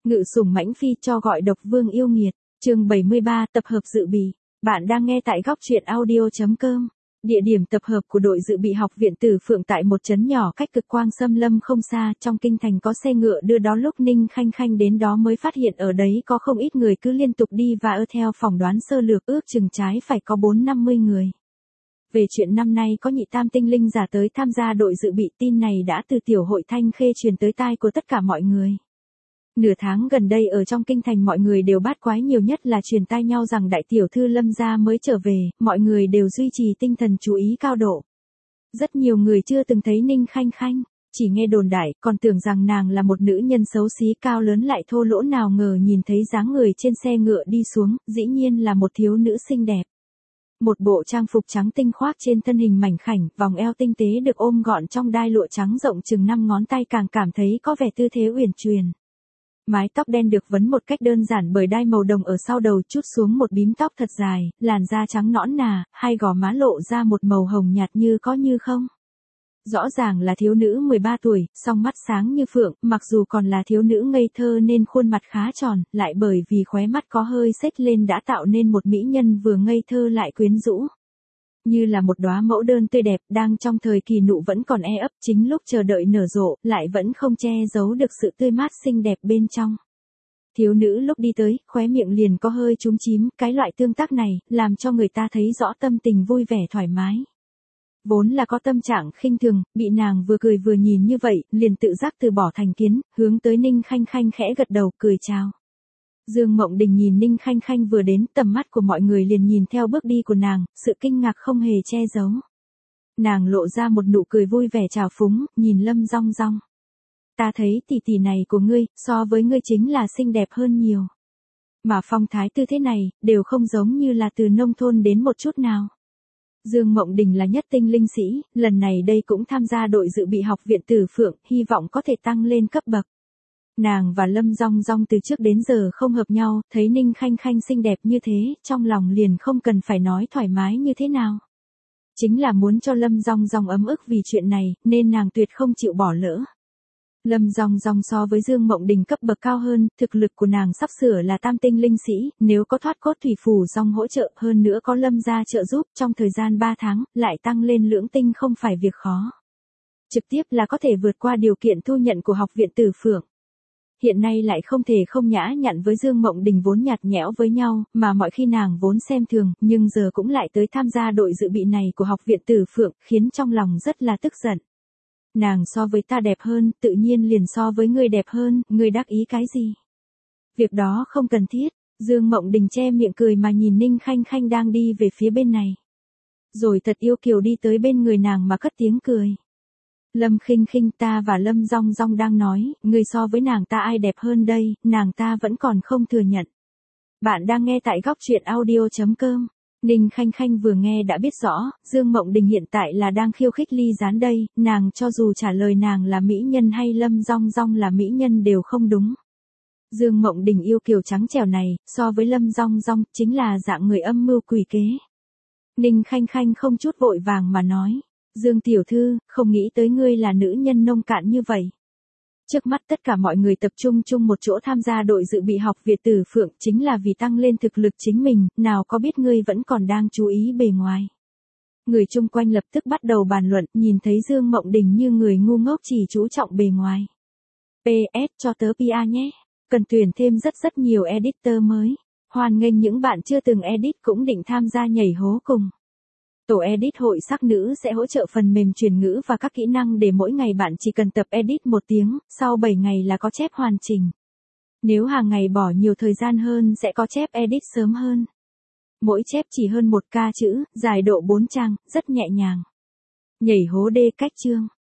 Ngự sủng mãnh phi cho gọi độc vương yêu nghiệt. Chương 73 tập hợp dự bị. Bạn đang nghe tại góc truyện audio.com. Địa điểm tập hợp của đội dự bị Học viện Tử Phượng tại một trấn nhỏ cách Cực Quang Xâm Lâm không xa, trong kinh thành có xe ngựa đưa đó. Lúc Ninh Khanh Khanh đến đó mới phát hiện ở đấy có không ít người cứ liên tục đi và theo phỏng đoán sơ lược ước chừng trái phải có 4-50 người. Về chuyện năm nay có nhị tam tinh linh giả tới tham gia đội dự bị, tin này đã từ tiểu hội Thanh Khê truyền tới tai của tất cả mọi người. Nửa tháng gần đây ở trong kinh thành mọi người đều bát quái, nhiều nhất là truyền tai nhau rằng đại tiểu thư Lâm gia mới trở về, mọi người đều duy trì tinh thần chú ý cao độ. Rất nhiều người chưa từng thấy Ninh Khanh Khanh, chỉ nghe đồn đại, còn tưởng rằng nàng là một nữ nhân xấu xí cao lớn lại thô lỗ, nào ngờ nhìn thấy dáng người trên xe ngựa đi xuống, dĩ nhiên là một thiếu nữ xinh đẹp. Một bộ trang phục trắng tinh khoác trên thân hình mảnh khảnh, vòng eo tinh tế được ôm gọn trong đai lụa trắng rộng chừng 5 ngón tay, càng cảm thấy có vẻ tư thế uyển chuyển. Mái tóc đen được vấn một cách đơn giản bởi đai màu đồng ở sau đầu, trút xuống một bím tóc thật dài, làn da trắng nõn nà, hai gò má lộ ra một màu hồng nhạt như có như không. Rõ ràng là thiếu nữ 13 tuổi, song mắt sáng như phượng, mặc dù còn là thiếu nữ ngây thơ nên khuôn mặt khá tròn, lại bởi vì khóe mắt có hơi xếch lên đã tạo nên một mỹ nhân vừa ngây thơ lại quyến rũ. Như là một đóa mẫu đơn tươi đẹp, đang trong thời kỳ nụ vẫn còn e ấp, chính lúc chờ đợi nở rộ, lại vẫn không che giấu được sự tươi mát xinh đẹp bên trong. Thiếu nữ lúc đi tới, khóe miệng liền có hơi chúm chím, cái loại tương tác này, làm cho người ta thấy rõ tâm tình vui vẻ thoải mái. Vốn là có tâm trạng khinh thường, bị nàng vừa cười vừa nhìn như vậy, liền tự giác từ bỏ thành kiến, hướng tới Ninh Khanh Khanh khẽ gật đầu, cười chào. Dương Mộng Đình nhìn Ninh Khanh Khanh vừa đến, tầm mắt của mọi người liền nhìn theo bước đi của nàng, sự kinh ngạc không hề che giấu. Nàng lộ ra một nụ cười vui vẻ trào phúng, nhìn Lâm Rong Rong. Ta thấy tỷ tỷ này của ngươi, so với ngươi chính là xinh đẹp hơn nhiều. Mà phong thái tư thế này, đều không giống như là từ nông thôn đến một chút nào. Dương Mộng Đình là nhất tinh linh sĩ, lần này đây cũng tham gia đội dự bị Học viện Tử Phượng, hy vọng có thể tăng lên cấp bậc. Nàng và Lâm Rong Rong từ trước đến giờ không hợp nhau, thấy Ninh Khanh Khanh xinh đẹp như thế, trong lòng liền không cần phải nói thoải mái như thế nào. Chính là muốn cho Lâm Rong Rong ấm ức vì chuyện này, nên nàng tuyệt không chịu bỏ lỡ. Lâm Rong Rong so với Dương Mộng Đình cấp bậc cao hơn, thực lực của nàng sắp sửa là tam tinh linh sĩ, nếu có thoát cốt thủy phù rong hỗ trợ, hơn nữa có Lâm gia trợ giúp, trong thời gian 3 tháng, lại tăng lên lưỡng tinh không phải việc khó. Trực tiếp là có thể vượt qua điều kiện thu nhận của Học viện Tử Phượng. Hiện nay lại không thể không nhã nhặn với Dương Mộng Đình vốn nhạt nhẽo với nhau, mà mọi khi nàng vốn xem thường, nhưng giờ cũng lại tới tham gia đội dự bị này của Học viện Tử Phượng, khiến trong lòng rất là tức giận. Nàng so với ta đẹp hơn, tự nhiên liền so với ngươi đẹp hơn, ngươi đắc ý cái gì? Việc đó không cần thiết. Dương Mộng Đình che miệng cười mà nhìn Ninh Khanh Khanh đang đi về phía bên này. Rồi thật yêu kiều đi tới bên người nàng mà cất tiếng cười. Lâm Khinh Khinh, ta và Lâm Rong Rong đang nói, ngươi so với nàng ta ai đẹp hơn đây, nàng ta vẫn còn không thừa nhận. Bạn đang nghe tại góc truyện audio.com. Ninh Khanh Khanh vừa nghe đã biết rõ, Dương Mộng Đình hiện tại là đang khiêu khích Ly Gián đây, nàng cho dù trả lời nàng là mỹ nhân hay Lâm Rong Rong là mỹ nhân đều không đúng. Dương Mộng Đình yêu kiều trắng trẻo này, so với Lâm Rong Rong, chính là dạng người âm mưu quỷ kế. Ninh Khanh Khanh không chút vội vàng mà nói, Dương tiểu thư, không nghĩ tới ngươi là nữ nhân nông cạn như vậy. Trước mắt tất cả mọi người tập trung chung một chỗ tham gia đội dự bị Học viện Tử Phượng chính là vì tăng lên thực lực chính mình, nào có biết ngươi vẫn còn đang chú ý bề ngoài. Người chung quanh lập tức bắt đầu bàn luận, nhìn thấy Dương Mộng Đình như người ngu ngốc chỉ chú trọng bề ngoài. PS cho tớ PR nhé, cần tuyển thêm rất nhiều editor mới. Hoan nghênh những bạn chưa từng edit cũng định tham gia nhảy hố cùng. Tổ edit hội sắc nữ sẽ hỗ trợ phần mềm truyền ngữ và các kỹ năng để mỗi ngày bạn chỉ cần tập edit 1 tiếng, sau 7 ngày là có chép hoàn chỉnh. Nếu hàng ngày bỏ nhiều thời gian hơn sẽ có chép edit sớm hơn. Mỗi chép chỉ hơn 1k chữ, dài độ 4 trang, rất nhẹ nhàng. Nhảy hố đê cách chương.